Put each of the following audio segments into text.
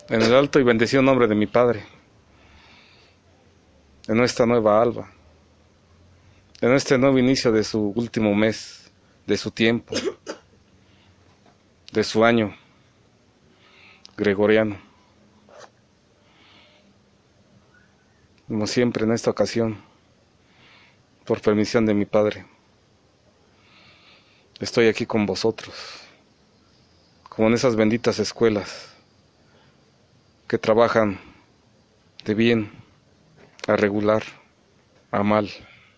en el alto y bendecido nombre de mi Padre, en esta nueva alba, en este nuevo inicio de su último mes, de su tiempo, de su año gregoriano. Como siempre en esta ocasión, por permisión de mi Padre, estoy aquí con vosotros, como en esas benditas escuelas que trabajan de bien a regular, a mal,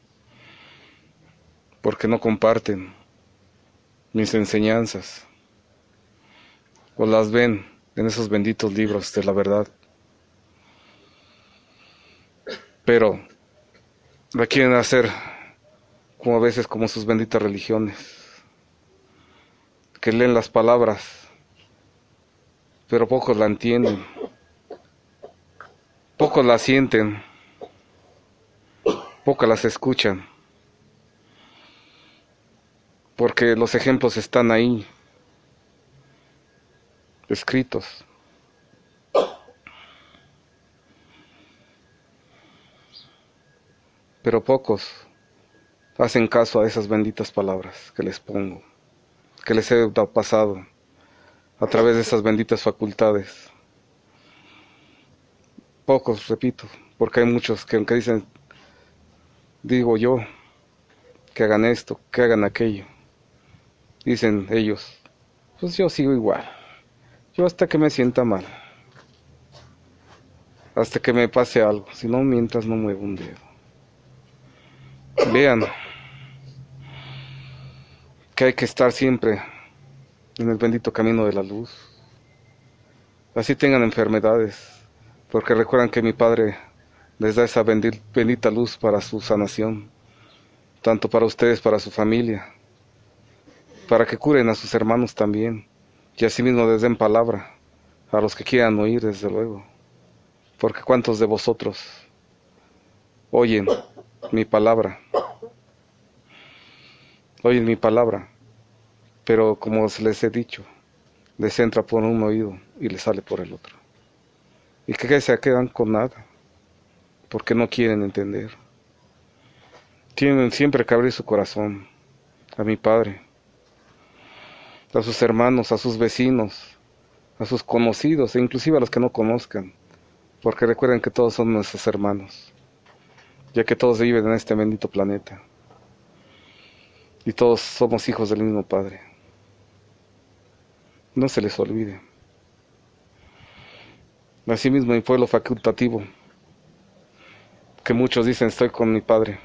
porque no comparten mis enseñanzas o las ven en esos benditos libros de la verdad, pero la quieren hacer como a veces como sus benditas religiones, que leen las palabras, pero pocos la entienden, pocos la sienten, pocos las escuchan, porque los ejemplos están ahí, escritos. Pero pocos hacen caso a esas benditas palabras que les pongo, que les he pasado a través de esas benditas facultades. Pocos, repito, porque hay muchos que aunque dicen, digo yo, que hagan esto, que hagan aquello, dicen ellos, pues yo sigo igual, yo hasta que me sienta mal, hasta que me pase algo, si no mientras no muevo un dedo. Vean que hay que estar siempre en el bendito camino de la luz, así tengan enfermedades, porque recuerdan que mi Padre les da esa bendita luz para su sanación, tanto para ustedes, para su familia, para que curen a sus hermanos también, y asimismo les den palabra a los que quieran oír, desde luego, porque cuántos de vosotros oyen mi palabra, pero como les he dicho, les entra por un oído y les sale por el otro, y que se quedan con nada, porque no quieren entender. Tienen siempre que abrir su corazón a mi Padre, a sus hermanos, a sus vecinos, a sus conocidos e inclusive a los que no conozcan, porque recuerden que todos son nuestros hermanos, ya que todos viven en este bendito planeta y todos somos hijos del mismo Padre. No se les olvide. Asimismo, mi pueblo facultativo, que muchos dicen estoy con mi Padre,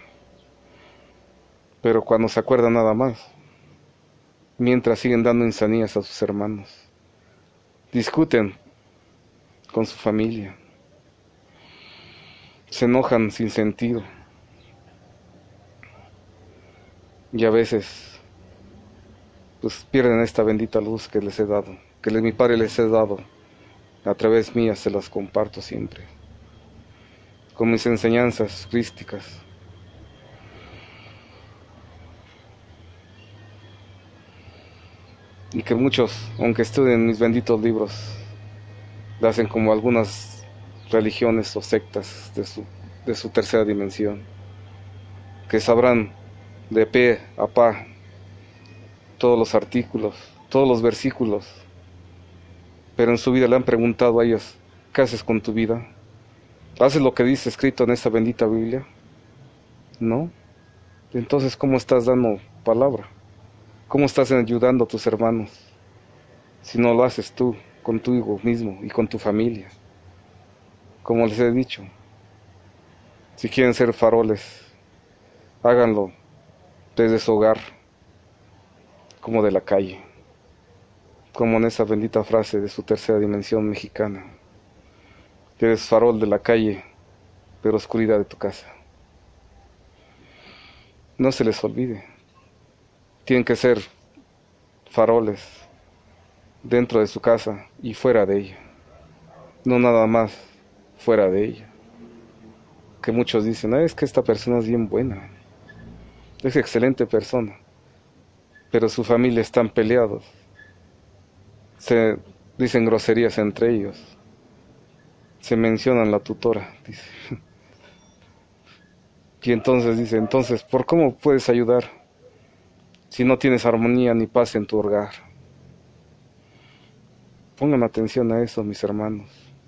pero cuando se acuerdan nada más, mientras siguen dando insanías a sus hermanos, discuten con su familia, se enojan sin sentido, y a veces pues pierden esta bendita luz que les he dado, que mi Padre les he dado, a través mía se las comparto siempre, con mis enseñanzas crísticas. Y que muchos, aunque estudien mis benditos libros, le hacen como algunas religiones o sectas de su tercera dimensión, que sabrán de pe a pa todos los artículos, todos los versículos, pero en su vida le han preguntado a ellos, ¿qué haces con tu vida? ¿Haces lo que dice escrito en esa bendita Biblia? ¿No? Entonces, ¿cómo estás dando palabra? ¿Cómo estás ayudando a tus hermanos si no lo haces tú contigo mismo y con tu familia? Como les he dicho, si quieren ser faroles, háganlo desde su hogar, como de la calle, como en esa bendita frase de su tercera dimensión mexicana. Eres farol de la calle, pero oscuridad de tu casa. No se les olvide, tienen que ser faroles dentro de su casa y fuera de ella, no nada más fuera de ella. Que muchos dicen, es que esta persona es bien buena, es excelente persona, pero su familia están peleados, se dicen groserías entre ellos, se menciona en la tutora, dice. Y entonces dice, entonces, ¿por cómo puedes ayudar si no tienes armonía ni paz en tu hogar? Pongan atención a eso, mis hermanos.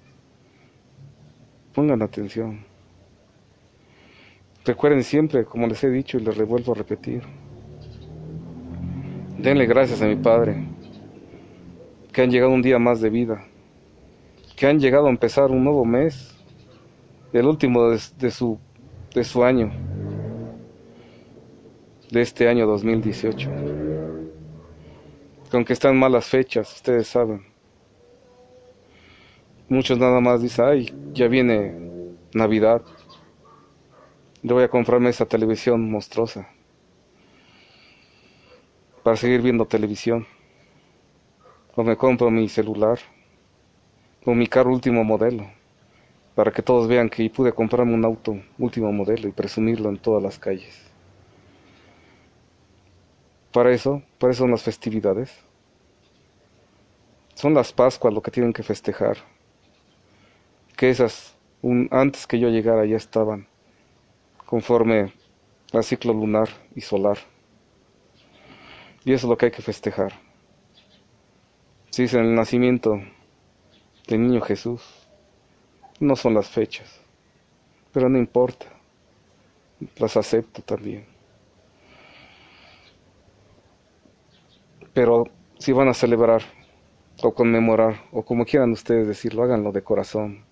Pongan atención. Recuerden siempre, como les he dicho y les revuelvo a repetir, denle gracias a mi Padre, que han llegado un día más de vida, que han llegado a empezar un nuevo mes, el último de su año, de este año 2018. Que aunque están malas fechas, ustedes saben, muchos nada más dicen, ay, ya viene Navidad, le voy a comprarme esa televisión monstruosa para seguir viendo televisión, o me compro mi celular, o mi carro último modelo, para que todos vean que pude comprarme un auto último modelo y presumirlo en todas las calles. Para eso son las festividades. Son las Pascuas lo que tienen que festejar. Que esas, antes que yo llegara, ya estaban, conforme al ciclo lunar y solar. Y eso es lo que hay que festejar. Se dice el nacimiento del niño Jesús. No son las fechas, pero no importa. Las acepto también. Pero si van a celebrar o conmemorar, o como quieran ustedes decirlo, háganlo de corazón.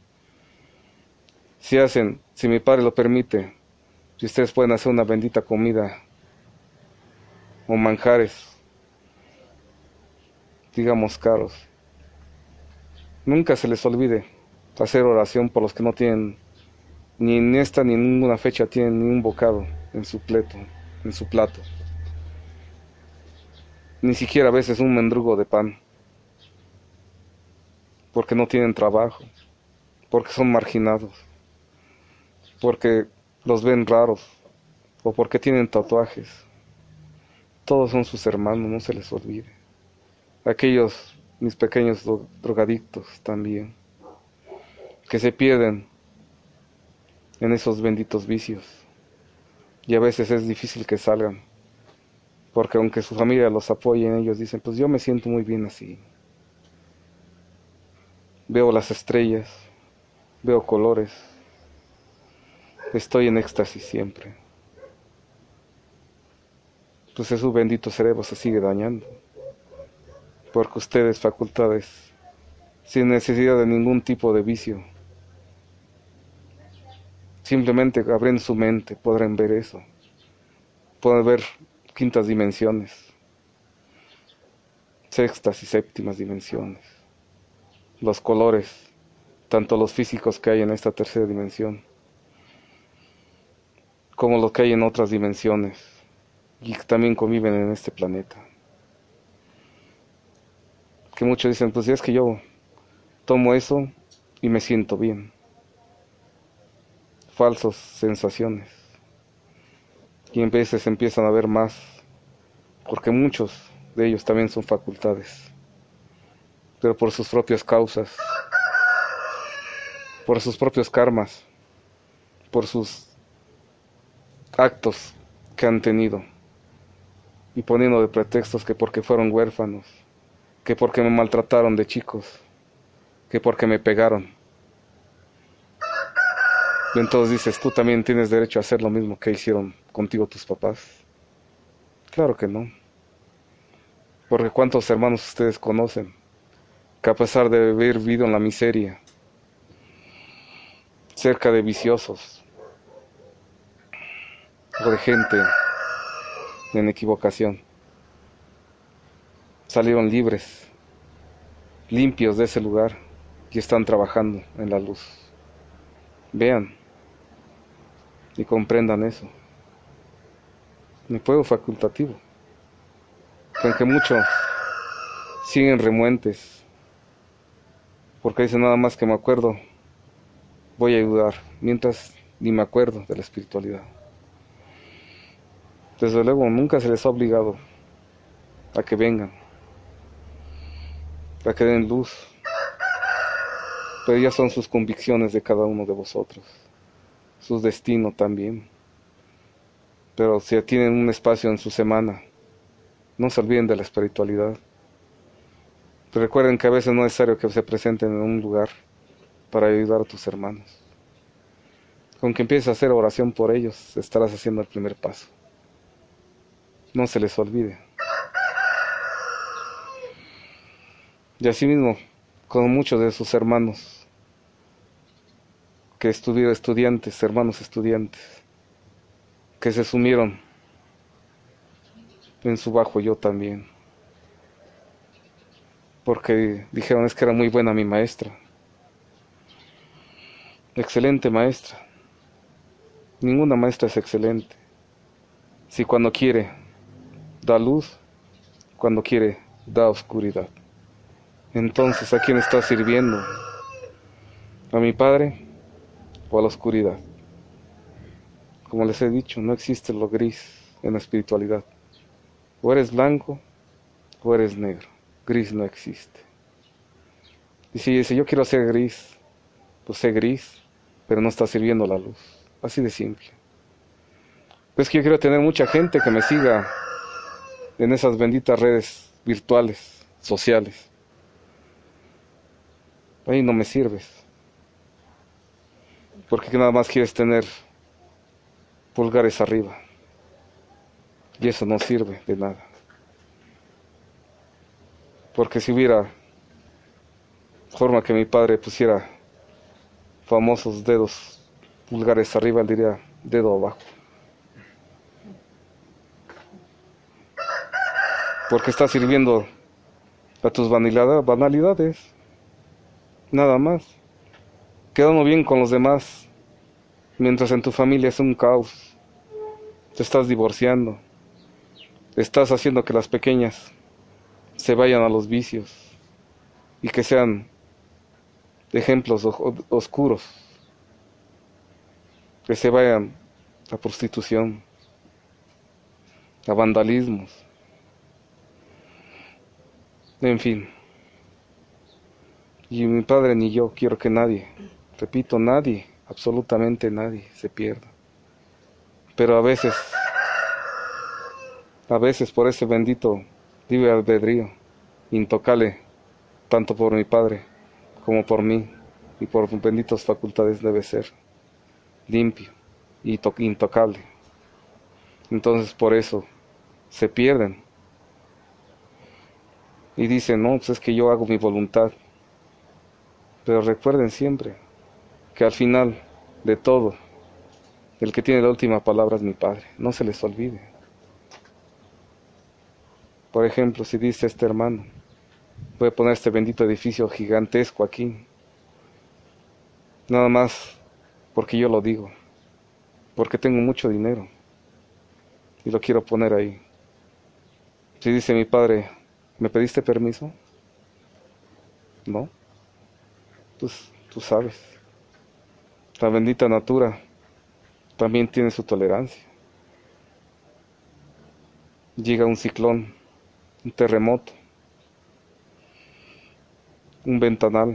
Si mi Padre lo permite, si ustedes pueden hacer una bendita comida o manjares, digamos caros, nunca se les olvide hacer oración por los que no tienen, ni en esta ni en ninguna fecha tienen ni un bocado en su plato. Ni siquiera a veces un mendrugo de pan, porque no tienen trabajo, porque son marginados, porque los ven raros, o porque tienen tatuajes. Todos son sus hermanos, no se les olvide. Aquellos, mis pequeños drogadictos también, que se pierden en esos benditos vicios. Y a veces es difícil que salgan, porque aunque su familia los apoye, ellos dicen, pues yo me siento muy bien así. Veo las estrellas, veo colores, estoy en éxtasis siempre. Entonces su bendito cerebro se sigue dañando, porque ustedes, facultades, sin necesidad de ningún tipo de vicio, simplemente abriendo su mente podrán ver eso, pueden ver quintas dimensiones, sextas y séptimas dimensiones, los colores, tanto los físicos que hay en esta tercera dimensión, como los que hay en otras dimensiones, y que también conviven en este planeta. Que muchos dicen, pues ya es que yo tomo eso y me siento bien. Falsas sensaciones. Y en veces empiezan a ver más, porque muchos de ellos también son facultades, pero por sus propias causas, por sus propios karmas, por sus actos que han tenido, y poniendo de pretextos que porque fueron huérfanos, que porque me maltrataron de chicos, que porque me pegaron. Y entonces dices, tú también tienes derecho a hacer lo mismo que hicieron contigo tus papás. Claro que no. Porque cuántos hermanos ustedes conocen que a pesar de haber vivido en la miseria, cerca de viciosos o de gente en equivocación, salieron libres, limpios de ese lugar y están trabajando en la luz. Vean y comprendan eso. Mi pueblo facultativo, que aunque muchos siguen renuentes, porque dicen nada más que me acuerdo, voy a ayudar, mientras ni me acuerdo de la espiritualidad. Desde luego nunca se les ha obligado a que vengan, a que den luz, pero ya son sus convicciones de cada uno de vosotros, su destino también. Pero si tienen un espacio en su semana, no se olviden de la espiritualidad. Pero recuerden que a veces no es necesario que se presenten en un lugar para ayudar a tus hermanos. Con que empieces a hacer oración por ellos, estarás haciendo el primer paso. No se les olvide. Y asimismo, con muchos de sus hermanos, que estuvieron estudiantes, hermanos estudiantes, que se sumieron en su bajo yo también. Porque dijeron, es que era muy buena mi maestra. Excelente maestra. Ninguna maestra es excelente. Si cuando quiere da luz, cuando quiere da oscuridad. Entonces, ¿a quién está sirviendo? ¿A mi padre o a la oscuridad? Como les he dicho, no existe lo gris en la espiritualidad. O eres blanco o eres negro. Gris no existe. Y si dice, yo quiero ser gris, pues sé gris, pero no está sirviendo la luz. Así de simple. Pues que yo quiero tener mucha gente que me siga en esas benditas redes virtuales, sociales. Ahí no me sirves. Porque nada más quieres tener pulgares arriba. Y eso no sirve de nada. Porque si hubiera forma que mi padre pusiera famosos dedos, pulgares arriba, él diría dedo abajo. Porque está sirviendo a tus banalidades. Nada más. Quedando bien con los demás. Mientras en tu familia es un caos. Te estás divorciando. Estás haciendo que las pequeñas se vayan a los vicios. Y que sean ejemplos oscuros. Que se vayan a prostitución. A vandalismos. En fin. Y mi padre ni yo quiero que nadie, repito, nadie, absolutamente nadie se pierda. Pero a veces por ese bendito libre albedrío, intocable, tanto por mi padre como por mí y por benditas facultades debe ser limpio y intocable. Entonces por eso se pierden. Y dicen, no, pues es que yo hago mi voluntad. Pero recuerden siempre que al final de todo, el que tiene la última palabra es mi Padre. No se les olvide. Por ejemplo, si dice este hermano, voy a poner este bendito edificio gigantesco aquí. Nada más porque yo lo digo. Porque tengo mucho dinero. Y lo quiero poner ahí. Si dice mi Padre, ¿me pediste permiso? No. Pues tú sabes. La bendita natura también tiene su tolerancia. Llega un ciclón, un terremoto, un ventanal,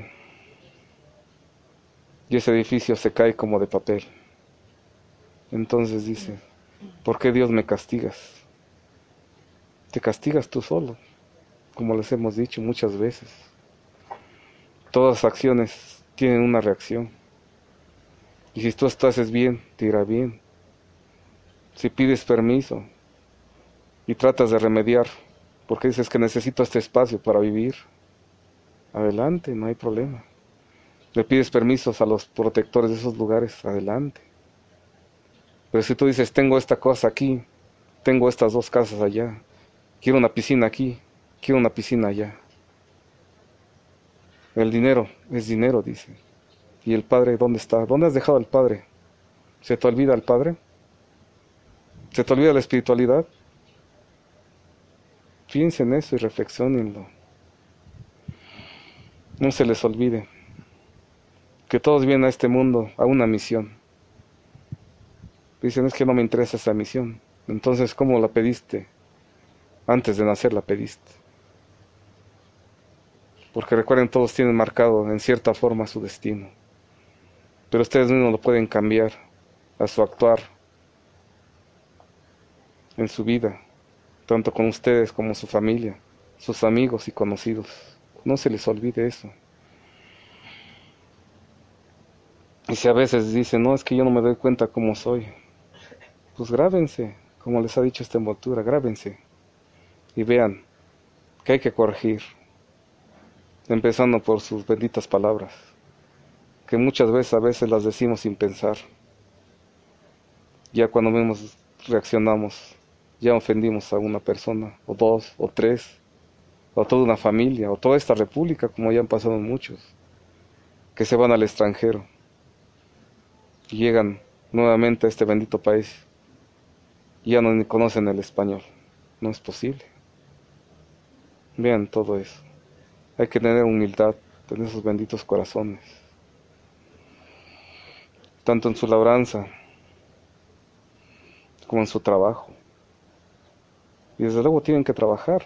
y ese edificio se cae como de papel. Entonces dice, ¿por qué Dios me castigas? Te castigas tú solo, como les hemos dicho muchas veces. Todas las acciones tienen una reacción. Y si tú haces bien, te irá bien. Si pides permiso y tratas de remediar, porque dices que necesito este espacio para vivir, adelante, no hay problema. Le pides permisos a los protectores de esos lugares, adelante. Pero si tú dices, tengo esta cosa aquí, tengo estas 2 casas allá, quiero una piscina aquí, quiero una piscina allá. El dinero es dinero, dice. ¿Y el Padre dónde está? ¿Dónde has dejado al Padre? ¿Se te olvida el Padre? ¿Se te olvida la espiritualidad? Piensen en eso y reflexionenlo. No se les olvide que todos vienen a este mundo a una misión. Dicen, es que no me interesa esa misión. Entonces, ¿cómo la pediste? Antes de nacer la pediste. porque recuerden, todos tienen marcado en cierta forma su destino, pero ustedes mismos lo pueden cambiar a su actuar en su vida, tanto con ustedes como su familia, sus amigos y conocidos. No se les olvide eso. Y si a veces dicen, no, es que yo no me doy cuenta cómo soy, pues grábense, como les ha dicho esta envoltura, grábense y vean que hay que corregir, empezando por sus benditas palabras, que muchas veces a veces las decimos sin pensar. Ya cuando mismos reaccionamos, ya ofendimos a una persona, o dos, o tres, o toda una familia, o toda esta república, como ya han pasado muchos, que se van al extranjero y llegan nuevamente a este bendito país y ya no ni conocen el español. No es posible. Vean todo eso. Hay que tener humildad, tener esos benditos corazones, tanto en su labranza como en su trabajo. Y desde luego tienen que trabajar.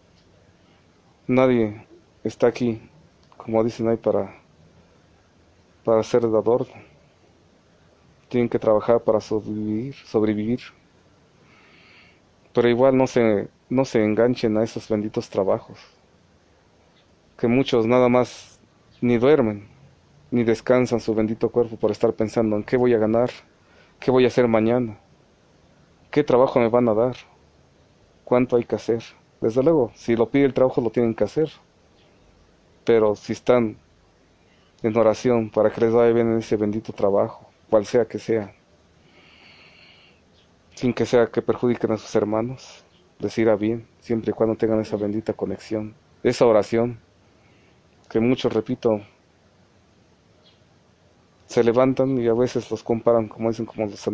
Nadie está aquí, como dicen ahí, para ser de adorno. Tienen que trabajar para sobrevivir. Pero igual no se enganchen a esos benditos trabajos, que muchos nada más ni duermen, ni descansan su bendito cuerpo por estar pensando en qué voy a ganar, qué voy a hacer mañana, qué trabajo me van a dar, cuánto hay que hacer. Desde luego, si lo pide el trabajo lo tienen que hacer, pero si están en oración para que les vaya bien en ese bendito trabajo, cual sea que sea, sin que sea que perjudiquen a sus hermanos, les irá bien, siempre y cuando tengan esa bendita conexión, esa oración, que muchos, repito, se levantan y a veces los comparan, como dicen,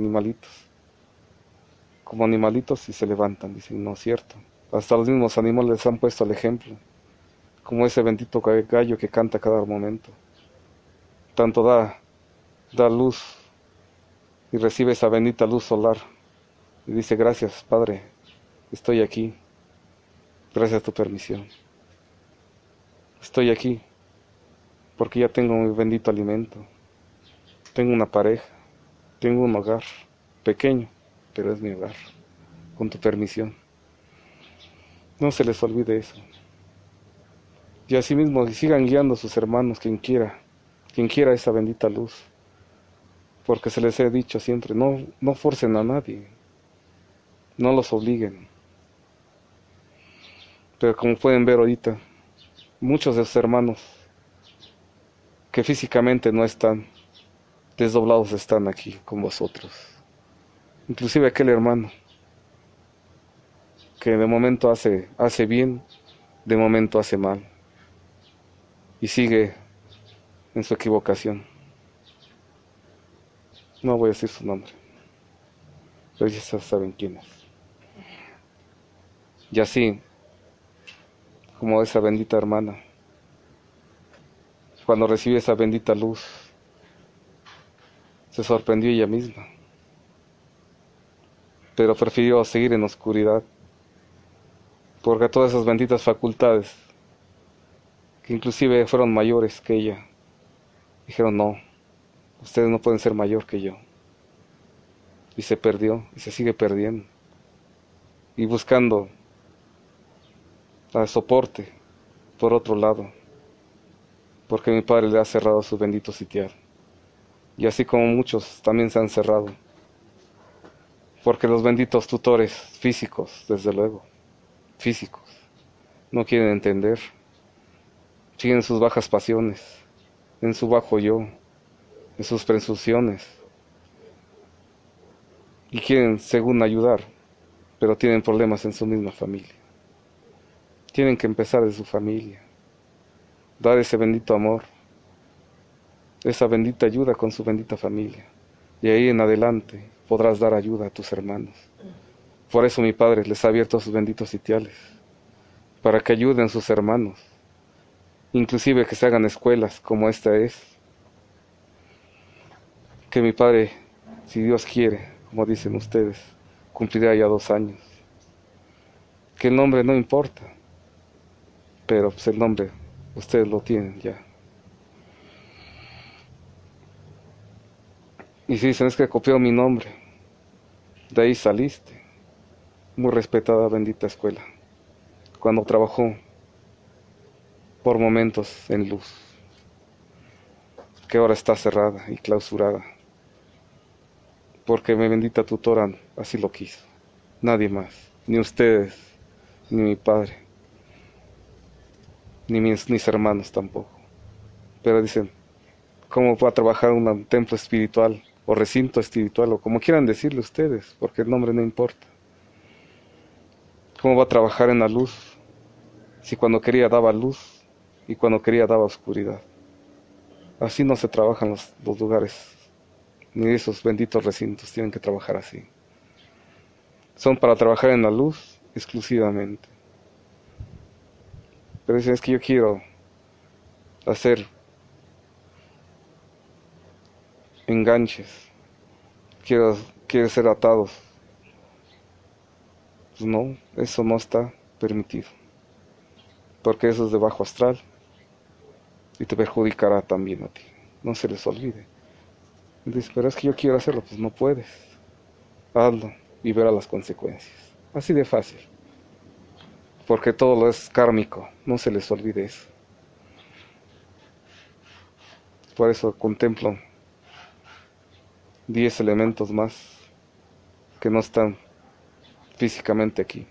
como animalitos y se levantan, dicen, no es cierto. Hasta los mismos animales les han puesto el ejemplo, como ese bendito gallo que canta cada momento. Tanto da luz y recibe esa bendita luz solar y dice, gracias Padre, estoy aquí, gracias a tu permisión. Estoy aquí porque ya tengo mi bendito alimento, tengo una pareja, tengo un hogar, pequeño, pero es mi hogar, con tu permisión. No se les olvide eso. Y asimismo sigan guiando a sus hermanos, quien quiera esa bendita luz. Porque se les he dicho siempre, no forcen a nadie, no los obliguen. Pero como pueden ver ahorita, muchos de sus hermanos que físicamente no están, desdoblados están aquí con vosotros. Inclusive aquel hermano que de momento hace bien, de momento hace mal. Y sigue en su equivocación. No voy a decir su nombre, pero ya saben quién es. Y así, como esa bendita hermana, cuando recibió esa bendita luz, se sorprendió ella misma, pero prefirió seguir en oscuridad, porque todas esas benditas facultades, que inclusive fueron mayores que ella, dijeron, no, ustedes no pueden ser mayor que yo. Y se perdió, y se sigue perdiendo, y buscando soporte por otro lado, porque mi padre le ha cerrado su bendito sitial. Y así como muchos también se han cerrado, porque los benditos tutores físicos, desde luego, físicos, no quieren entender, siguen sus bajas pasiones, en su bajo yo, en sus presunciones, y quieren según ayudar, pero tienen problemas en su misma familia. Tienen que empezar de su familia, dar ese bendito amor, esa bendita ayuda con su bendita familia, y ahí en adelante podrás dar ayuda a tus hermanos. Por eso mi padre les ha abierto sus benditos sitiales, para que ayuden a sus hermanos, inclusive que se hagan escuelas como esta es, que mi padre, si Dios quiere, como dicen ustedes, cumplirá ya 2 años. Que el nombre no importa, pero pues el nombre Ustedes lo tienen ya. Y si dicen, es que copió mi nombre, de ahí saliste. Muy respetada, bendita escuela. Cuando trabajó por momentos en luz, que ahora está cerrada y clausurada, porque mi bendita tutora así lo quiso. Nadie más, ni ustedes, ni mi padre, ni mis hermanos tampoco. Pero dicen, ¿cómo va a trabajar un templo espiritual o recinto espiritual o como quieran decirle ustedes? Porque el nombre no importa. ¿Cómo va a trabajar en la luz si cuando quería daba luz y cuando quería daba oscuridad? Así no se trabajan los lugares, ni esos benditos recintos tienen que trabajar así. Son para trabajar en la luz exclusivamente. Pero dicen, es que yo quiero hacer enganches, quiero ser atados. Pues no, eso no está permitido, porque eso es de bajo astral y te perjudicará también a ti. No se les olvide. Y dices, pero es que yo quiero hacerlo, pues no puedes. Hazlo y verás las consecuencias. Así de fácil. Porque todo lo es kármico, no se les olvide eso. Por eso contemplo 10 elementos más que no están físicamente aquí.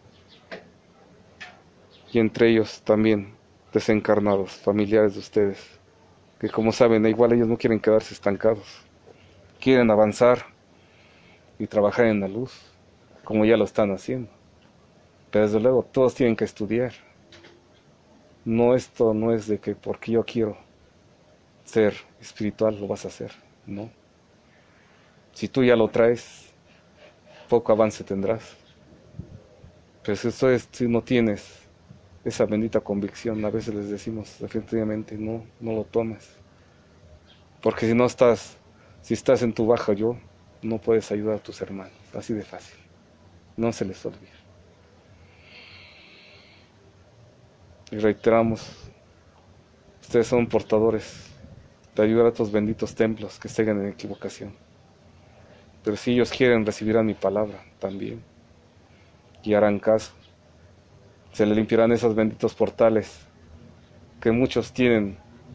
Y entre ellos también desencarnados, familiares de ustedes, que como saben, igual ellos no quieren quedarse estancados. Quieren avanzar y trabajar en la luz, como ya lo están haciendo. Pero desde luego todos tienen que estudiar. No, esto no es de que porque yo quiero ser espiritual lo vas a hacer, no. Si tú ya lo traes, poco avance tendrás. Pero si no tienes esa bendita convicción, a veces les decimos definitivamente no lo tomes. Porque si estás en tu baja yo, no puedes ayudar a tus hermanos, así de fácil. No se les olvide. Y reiteramos, ustedes son portadores de ayudar a estos benditos templos que estén en equivocación. Pero si ellos quieren, recibirán mi palabra también. Y harán caso. Se le limpiarán esos benditos portales que muchos tienen,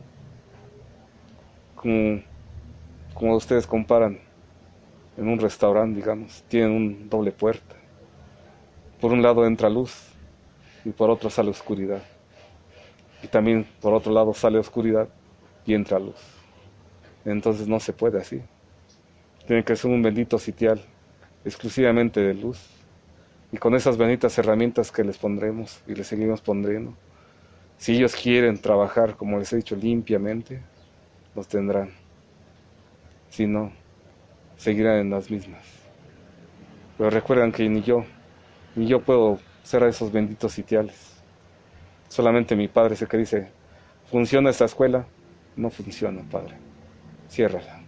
como ustedes comparan, en un restaurante, digamos, tienen un doble puerta. Por un lado entra luz y por otro sale oscuridad. Y también por otro lado sale oscuridad y entra luz. Entonces no se puede así. Tiene que ser un bendito sitial exclusivamente de luz. Y con esas benditas herramientas que les pondremos y les seguimos pondriendo, si ellos quieren trabajar, como les he dicho, limpiamente, los tendrán. Si no, seguirán en las mismas. Pero recuerden que ni yo puedo ser a esos benditos sitiales. Solamente mi padre es el que dice, ¿funciona esta escuela? No funciona, padre. Ciérrala.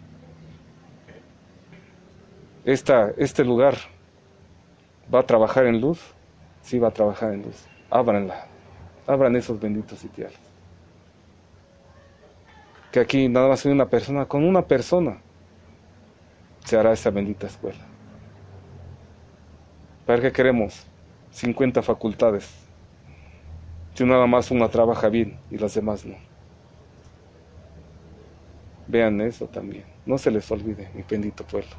Este lugar va a trabajar en luz. Sí va a trabajar en luz. Ábranla. Abran esos benditos sitiales. Que aquí nada más hay una persona, con una persona se hará esa bendita escuela. ¿Para qué queremos 50 facultades? Si nada más una trabaja bien y las demás no. Vean eso también. No se les olvide, mi bendito pueblo.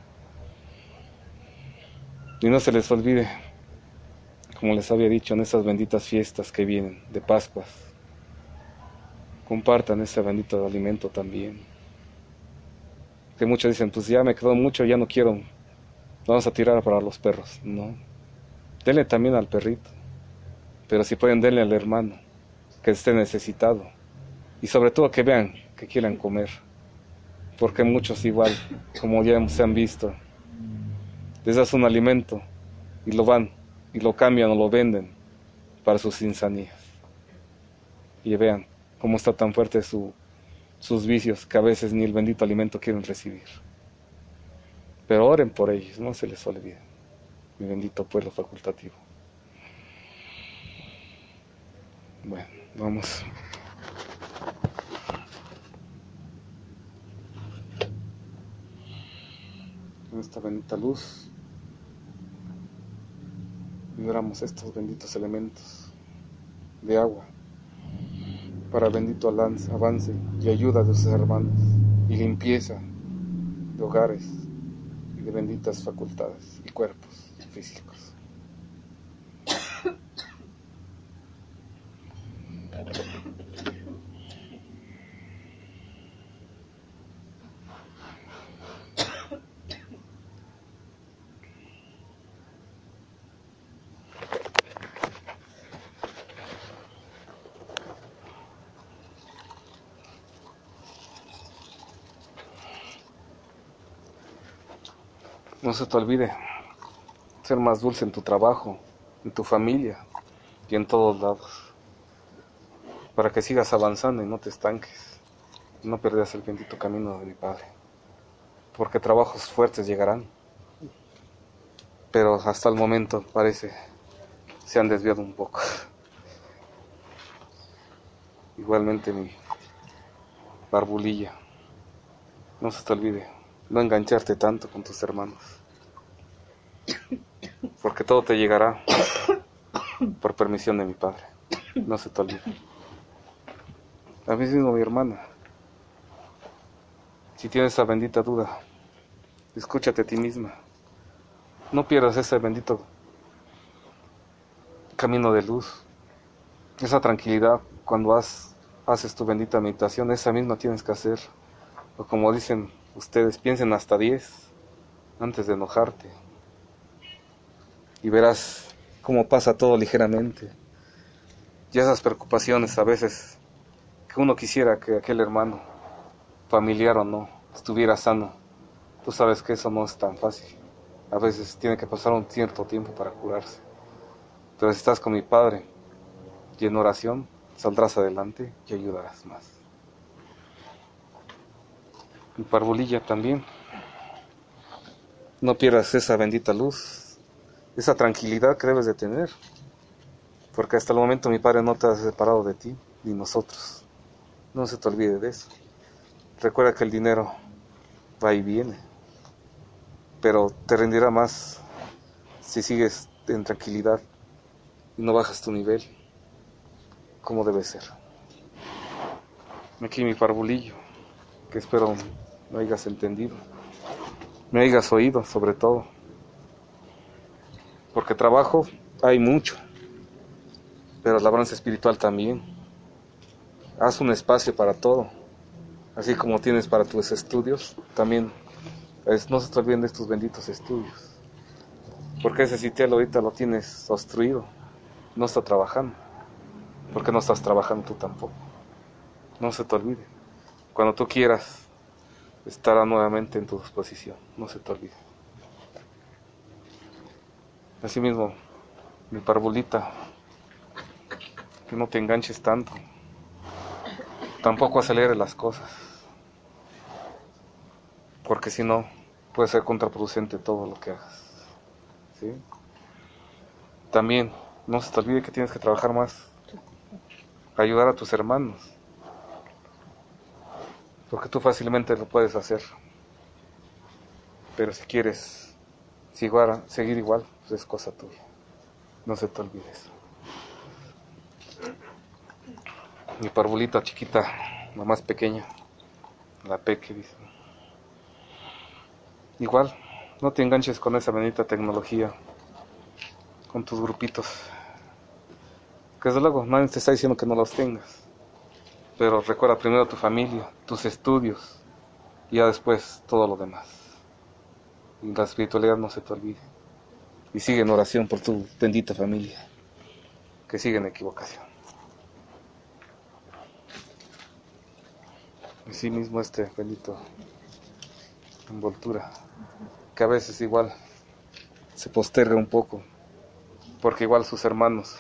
Y no se les olvide, como les había dicho, en esas benditas fiestas que vienen de Pascuas. Compartan ese bendito alimento también. Que muchos dicen, pues ya me quedó mucho, ya no quiero. Vamos a tirar para los perros. No. Denle también al perrito. Pero si pueden, denle al hermano que esté necesitado. Y sobre todo que vean que quieran comer. Porque muchos igual, como ya se han visto, les das un alimento y lo van y lo cambian o lo venden para sus insanías. Y vean cómo está tan fuerte sus vicios que a veces ni el bendito alimento quieren recibir. Pero oren por ellos, no se les olvide, mi bendito pueblo facultativo. Bueno, vamos en esta bendita luz, liberamos estos benditos elementos de agua para bendito avance y ayuda de sus hermanos y limpieza de hogares y de benditas facultades y cuerpos físicos. No se te olvide ser más dulce en tu trabajo, en tu familia y en todos lados, para que sigas avanzando y no te estanques, no pierdas el bendito camino de mi Padre, porque trabajos fuertes llegarán, pero hasta el momento parece se han desviado un poco. Igualmente mi barbulilla, no se te olvide no engancharte tanto con tus hermanos, porque todo te llegará por permisión de mi Padre, no se te olvide. A mí mismo, mi hermana, si tienes esa bendita duda, escúchate a ti misma, no pierdas ese bendito camino de luz, esa tranquilidad cuando haces tu bendita meditación, esa misma tienes que hacer, o como dicen ustedes, piensen hasta 10 antes de enojarte y verás cómo pasa todo ligeramente. Y esas preocupaciones a veces que uno quisiera que aquel hermano, familiar o no, estuviera sano, tú sabes que eso no es tan fácil. A veces tiene que pasar un cierto tiempo para curarse. Pero si estás con mi Padre y en oración, saldrás adelante y ayudarás más. Mi parvulilla también, no pierdas esa bendita luz, esa tranquilidad que debes de tener, porque hasta el momento mi Padre no te ha separado de ti, ni nosotros. No se te olvide de eso. Recuerda que el dinero va y viene, pero te rendirá más si sigues en tranquilidad y no bajas tu nivel como debe ser. Aquí mi parvulillo, que espero me hayas entendido, me hayas oído sobre todo, porque trabajo hay mucho, pero labranza espiritual también. Haz un espacio para todo, así como tienes para tus estudios, también no se te olviden de estos benditos estudios, porque ese sitial ahorita lo tienes obstruido, no está trabajando, porque no estás trabajando tú tampoco. No se te olvide, cuando tú quieras estará nuevamente en tu disposición, no se te olvide. Asimismo, mi parvulita, que no te enganches tanto, tampoco aceleres las cosas, porque si no, puede ser contraproducente todo lo que hagas, ¿sí? También, no se te olvide que tienes que trabajar más, ayudar a tus hermanos, porque tú fácilmente lo puedes hacer, pero si quieres seguir igual, pues es cosa tuya, no se te olvides. Mi parvulita chiquita, la más pequeña, la peque, dice. Igual, no te enganches con esa bendita tecnología, con tus grupitos, que desde luego nadie te está diciendo que no los tengas, pero recuerda primero tu familia, tus estudios, y ya después todo lo demás. Y la espiritualidad no se te olvide, y sigue en oración por tu bendita familia, que sigue en equivocación. Así mismo este bendito envoltura, que a veces igual se posterga un poco, porque igual sus hermanos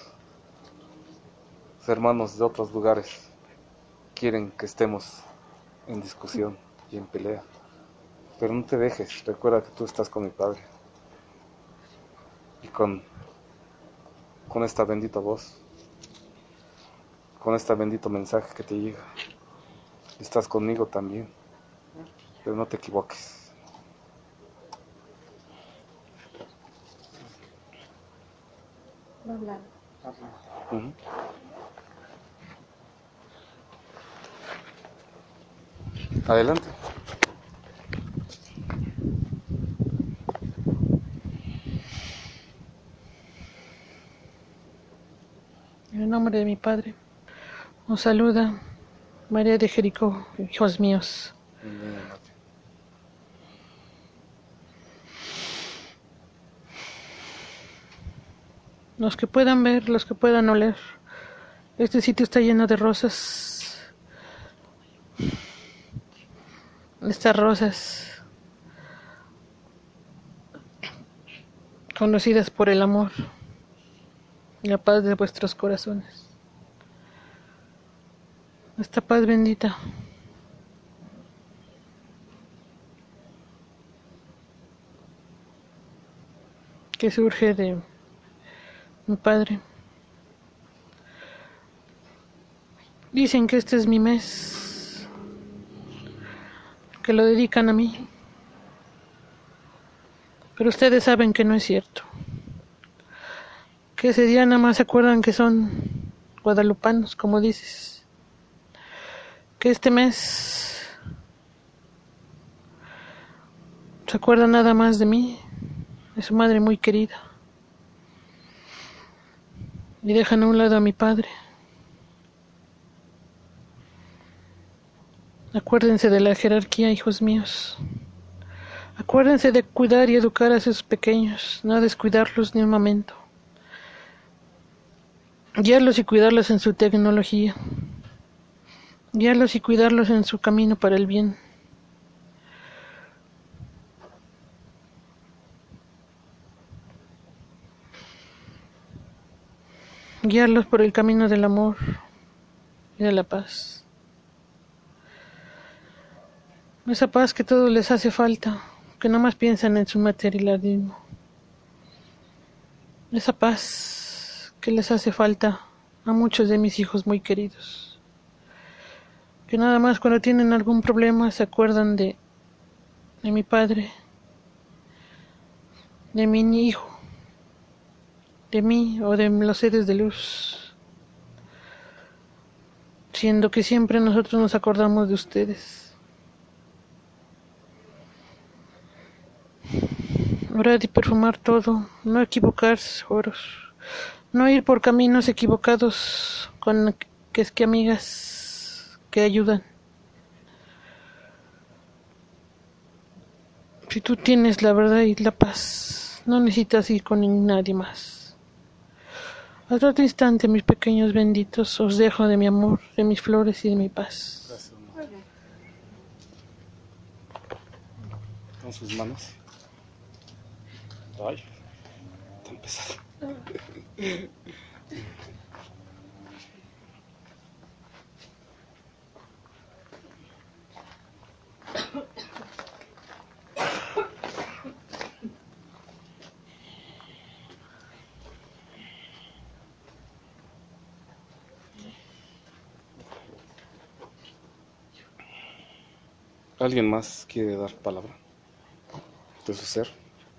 de otros lugares quieren que estemos en discusión y en pelea, pero no te dejes, recuerda que tú estás con mi Padre, y con esta bendita voz, con este bendito mensaje que te llega, estás conmigo también, pero no te equivoques. Ujú. Adelante. En el nombre de mi Padre, os saluda María de Jericó, hijos míos. Los que puedan ver, los que puedan oler, este sitio está lleno de rosas. Estas rosas, conocidas por el amor y la paz de vuestros corazones. Esta paz bendita que surge de mi Padre. Dicen que este es mi mes, que lo dedican a mí, pero ustedes saben que no es cierto. Que ese día nada más se acuerdan que son guadalupanos, como dices. Que este mes se acuerdan nada más de mí, de su madre muy querida. Y dejan a un lado a mi Padre. Acuérdense de la jerarquía, hijos míos. Acuérdense de cuidar y educar a sus pequeños, no descuidarlos ni un momento. Guiarlos y cuidarlos en su tecnología. Guiarlos y cuidarlos en su camino para el bien. Guiarlos por el camino del amor y de la paz. Esa paz que todo les hace falta, que no más piensan en su materialismo. Esa paz que les hace falta a muchos de mis hijos muy queridos. Que nada más cuando tienen algún problema se acuerdan de mi Padre, de mi hijo, de mí o de los seres de luz. Siendo que siempre nosotros nos acordamos de ustedes. Orar y perfumar todo, no equivocarse, oros, no ir por caminos equivocados con que amigas que ayudan. Si tú tienes la verdad y la paz, no necesitas ir con nadie más. Hasta otro instante, mis pequeños benditos, os dejo de mi amor, de mis flores y de mi paz. Gracias, mamá. Con sus manos. Ay, tan pesado. ¿Alguien más quiere dar palabra de su ser?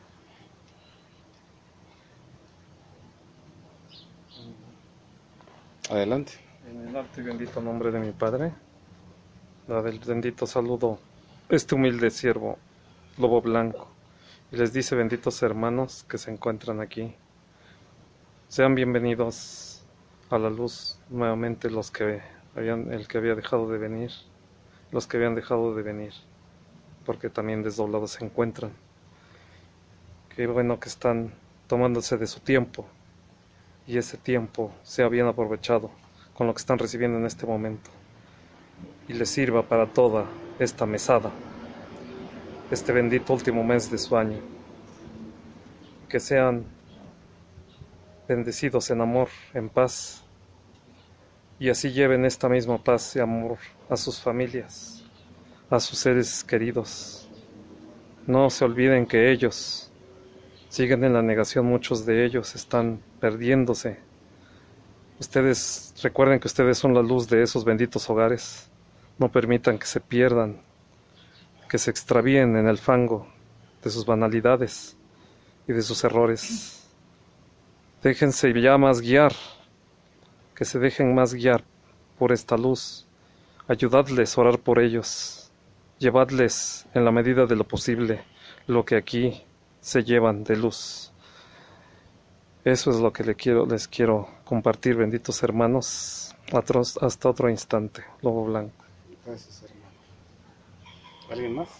Adelante. En el alto y bendito nombre de mi Padre, la del bendito saludo, este humilde siervo, Lobo Blanco, y les dice: benditos hermanos que se encuentran aquí, sean bienvenidos a la luz nuevamente el que había dejado de venir, los que habían dejado de venir, porque también desdoblados se encuentran. Qué bueno que están tomándose de su tiempo, y ese tiempo sea bien aprovechado con lo que están recibiendo en este momento, y les sirva para toda esta mesada, este bendito último mes de su año. Que sean bendecidos en amor, en paz, y así lleven esta misma paz y amor a sus familias, a sus seres queridos. No se olviden que ellos siguen en la negación, muchos de ellos están perdiéndose. Ustedes recuerden que ustedes son la luz de esos benditos hogares. No permitan que se pierdan, que se extravíen en el fango de sus banalidades y de sus errores. Déjense ya más guiar, que se dejen más guiar por esta luz. Ayudadles a orar por ellos. Llevadles en la medida de lo posible lo que aquí se llevan de luz. Eso es lo que les quiero compartir, benditos hermanos. Hasta otro instante, Lobo Blanco. Gracias, hermano. ¿Alguien más?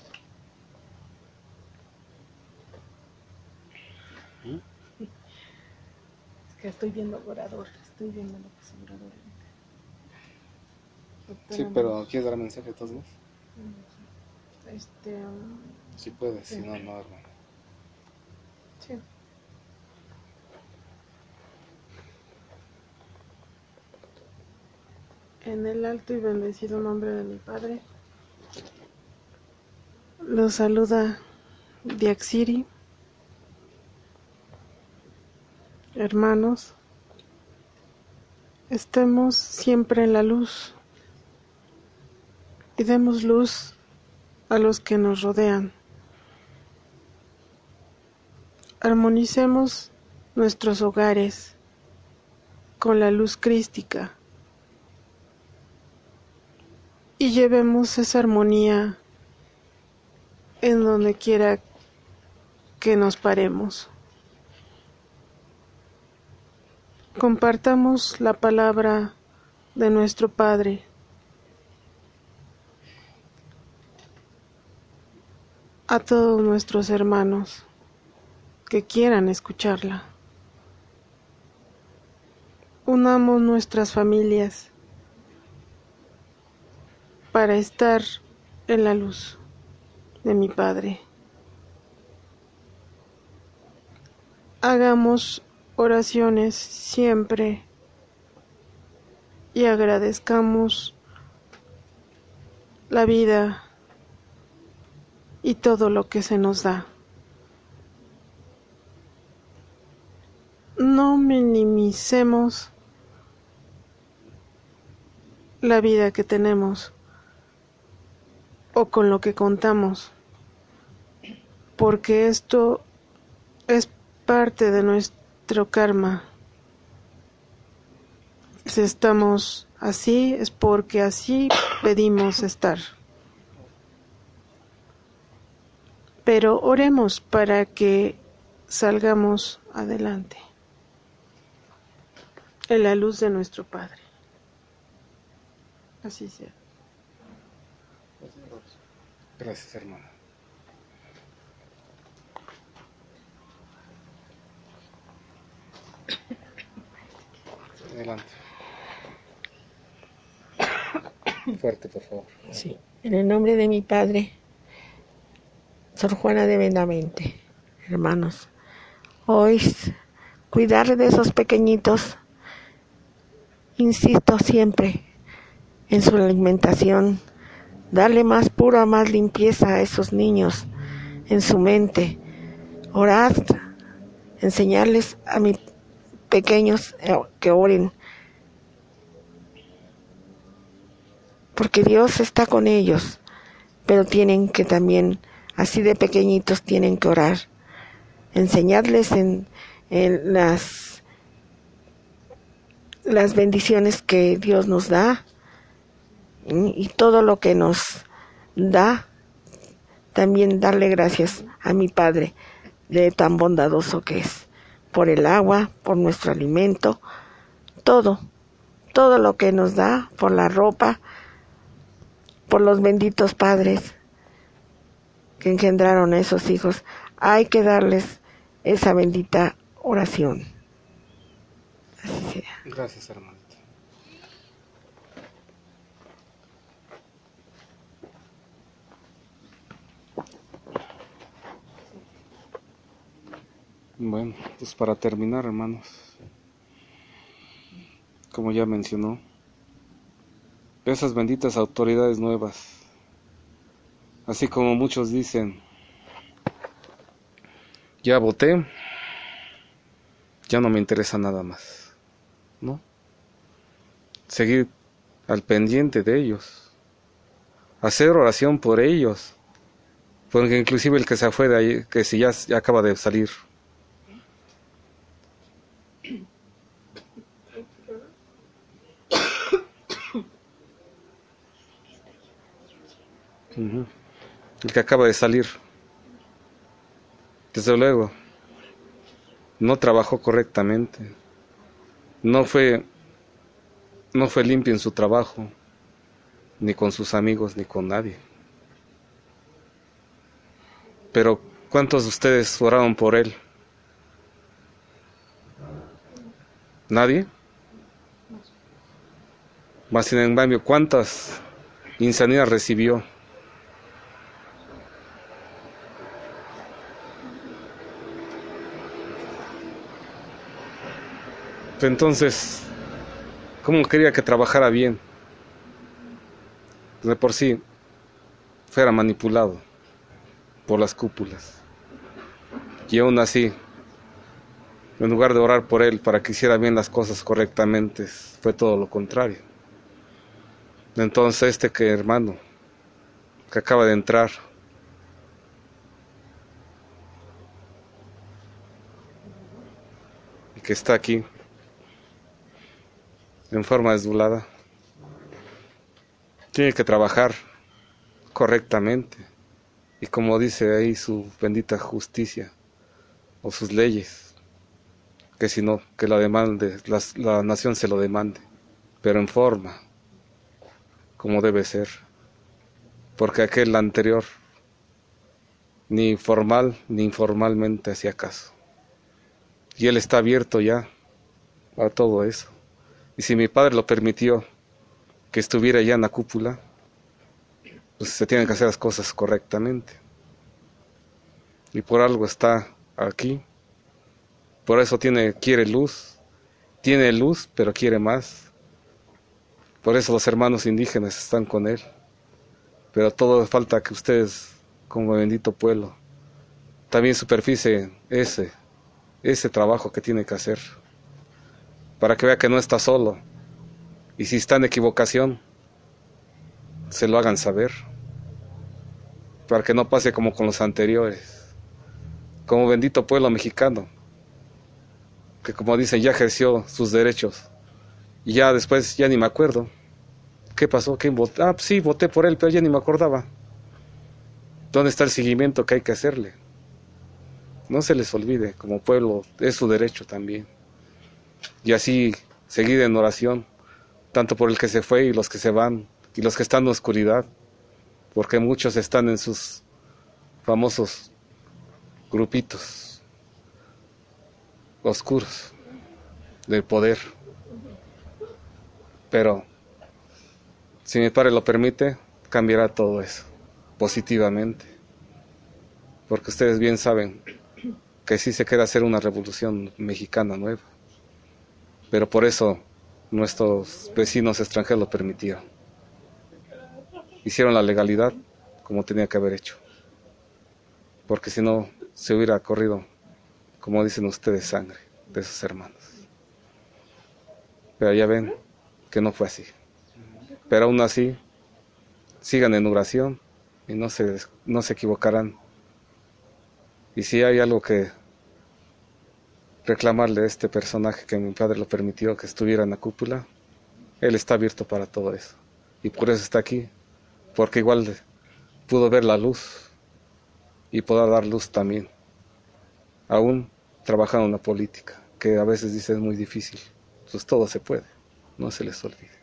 Es que estoy viendo orador, estoy viendo lo que es orador. Sí, pero ¿quieres dar mensaje a todos más? Si puedes, sí. Si no, no, hermano. Sí. En el alto y bendecido nombre de mi Padre, los saluda Diaxiri. Hermanos, estemos siempre en la luz y demos luz a los que nos rodean. Armonicemos nuestros hogares con la luz crística y llevemos esa armonía en donde quiera que nos paremos. Compartamos la palabra de nuestro Padre. A todos nuestros hermanos que quieran escucharla. Unamos nuestras familias para estar en la luz de mi Padre. Hagamos oraciones siempre y agradezcamos la vida y todo lo que se nos da. No minimicemos la vida que tenemos o con lo que contamos, porque esto es parte de nuestro karma. Si estamos así es porque así pedimos estar. Pero oremos para que salgamos adelante en la luz de nuestro Padre. Así sea. Gracias, hermano. Adelante. Fuerte, por favor. Sí, en el nombre de mi Padre, Sor Juana de Benavente, hermanos, hoy cuidar de esos pequeñitos, insisto siempre en su alimentación, darle más pura, más limpieza a esos niños en su mente, orar, enseñarles a mis pequeños que oren, porque Dios está con ellos, pero tienen que también, así de pequeñitos, tienen que orar, enseñarles en las bendiciones que Dios nos da y todo lo que nos da, también darle gracias a mi Padre de tan bondadoso que es, por el agua, por nuestro alimento, todo lo que nos da, por la ropa, por los benditos padres que engendraron a esos hijos. Hay que darles esa bendita oración. Así sea. Gracias, hermanito. Bueno, pues para terminar, hermanos, como ya mencionó, esas benditas autoridades nuevas, así como muchos dicen, ya voté, ya no me interesa nada más, ¿no? Seguir al pendiente de ellos, hacer oración por ellos, porque inclusive el que se fue de ahí, que si ya acaba de salir, Ujú. El que acaba de salir, desde luego, no trabajó correctamente, no fue limpio en su trabajo, ni con sus amigos, ni con nadie. Pero, ¿cuántos de ustedes oraron por él? ¿Nadie? Más sin embargo, ¿cuántas insanidades recibió? Entonces, ¿cómo quería que trabajara bien? De por sí, fuera manipulado por las cúpulas. Y aún así, en lugar de orar por él para que hiciera bien las cosas correctamente, fue todo lo contrario. Entonces hermano, que acaba de entrar, y que está aquí, en forma desdulada, tiene que trabajar correctamente, y como dice ahí su bendita justicia, o sus leyes, que si no, que la demande, la nación se lo demande, pero en forma, como debe ser, porque aquel anterior, ni formal ni informalmente hacía caso, y él está abierto ya a todo eso, y si mi padre lo permitió, que estuviera ya en la cúpula, pues se tienen que hacer las cosas correctamente, y por algo está aquí, por eso quiere luz, tiene luz, pero quiere más. Por eso los hermanos indígenas están con él. Pero todo falta que ustedes, como bendito pueblo, también superficien ese trabajo que tiene que hacer. Para que vea que no está solo. Y si está en equivocación, se lo hagan saber. Para que no pase como con los anteriores. Como bendito pueblo mexicano, que como dicen ya ejerció sus derechos. Y ya después ya ni me acuerdo. ¿Qué pasó? ¿Quién votó? Ah, sí, voté por él, pero ya ni me acordaba. ¿Dónde está el seguimiento que hay que hacerle? No se les olvide, como pueblo, es su derecho también. Y así, seguir en oración, tanto por el que se fue y los que se van, y los que están en la oscuridad, porque muchos están en sus famosos grupitos oscuros del poder. Pero, si mi padre lo permite, cambiará todo eso, positivamente. Porque ustedes bien saben que sí se quiere hacer una revolución mexicana nueva. Pero por eso nuestros vecinos extranjeros lo permitieron. Hicieron la legalidad como tenía que haber hecho. Porque si no, se hubiera corrido, como dicen ustedes, sangre de sus hermanos. Pero ya ven que no fue así. Pero aún así, sigan en oración y no se equivocarán. Y si hay algo que reclamarle a este personaje que mi padre lo permitió que estuviera en la cúpula, él está abierto para todo eso. Y por eso está aquí, porque igual pudo ver la luz y podrá dar luz también, aún trabajando en la política, que a veces dice es muy difícil. Pues todo se puede, no se les olvide.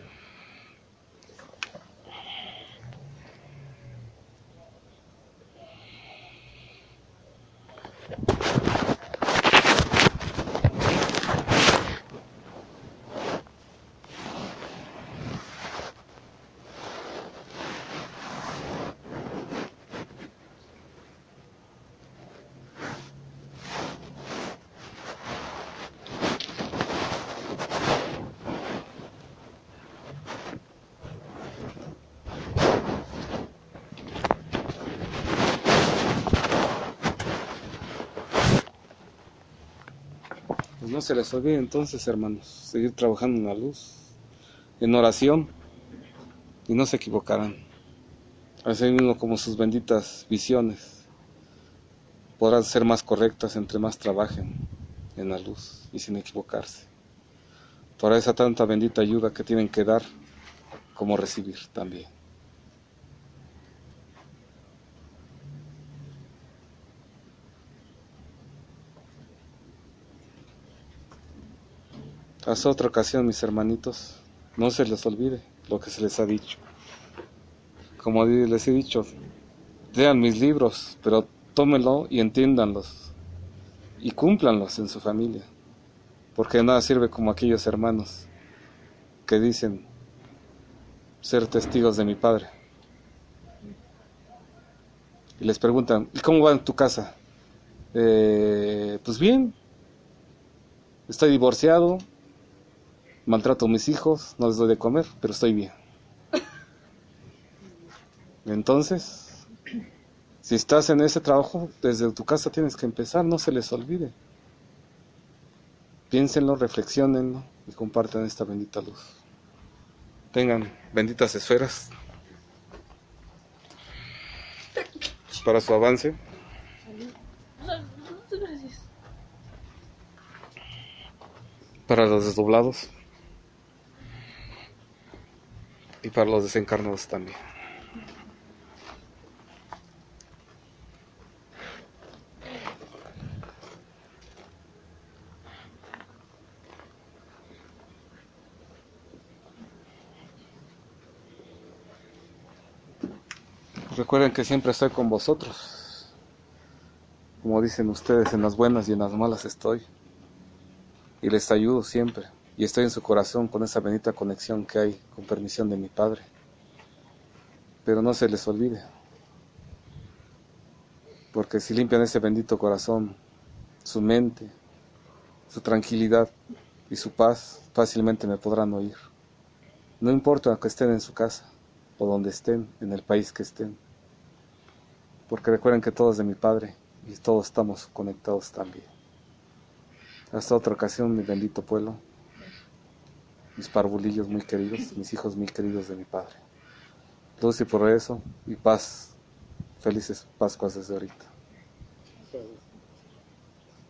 Pues no se les olvide entonces, hermanos, seguir trabajando en la luz, en oración, y no se equivocarán. Así mismo como sus benditas visiones podrán ser más correctas entre más trabajen en la luz y sin equivocarse. Para esa tanta bendita ayuda que tienen que dar como recibir también. Hasta otra ocasión, mis hermanitos, no se les olvide lo que se les ha dicho. Como les he dicho, lean mis libros, pero tómenlo y entiéndanlos y cúmplanlos en su familia, porque de nada sirve como aquellos hermanos que dicen ser testigos de mi padre y les preguntan, ¿y cómo va en tu casa? Pues bien, estoy divorciado, maltrato a mis hijos, no les doy de comer, pero estoy bien. Entonces, si estás en ese trabajo, desde tu casa tienes que empezar, no se les olvide. Piénsenlo, reflexionenlo y compartan esta bendita luz. Tengan benditas esferas para su avance. Para los desdoblados y para los desencarnados también. Recuerden que siempre estoy con vosotros. Como dicen ustedes, en las buenas y en las malas estoy. Y les ayudo siempre. Y estoy en su corazón con esa bendita conexión que hay con permisión de mi Padre. Pero no se les olvide. Porque si limpian ese bendito corazón, su mente, su tranquilidad y su paz, fácilmente me podrán oír. No importa que estén en su casa o donde estén, en el país que estén. Porque recuerden que todo es de mi Padre y todos estamos conectados también. Hasta otra ocasión, mi bendito pueblo, mis parvulillos muy queridos, mis hijos muy queridos de mi Padre. Luz y progreso y paz. Felices Pascuas desde ahorita.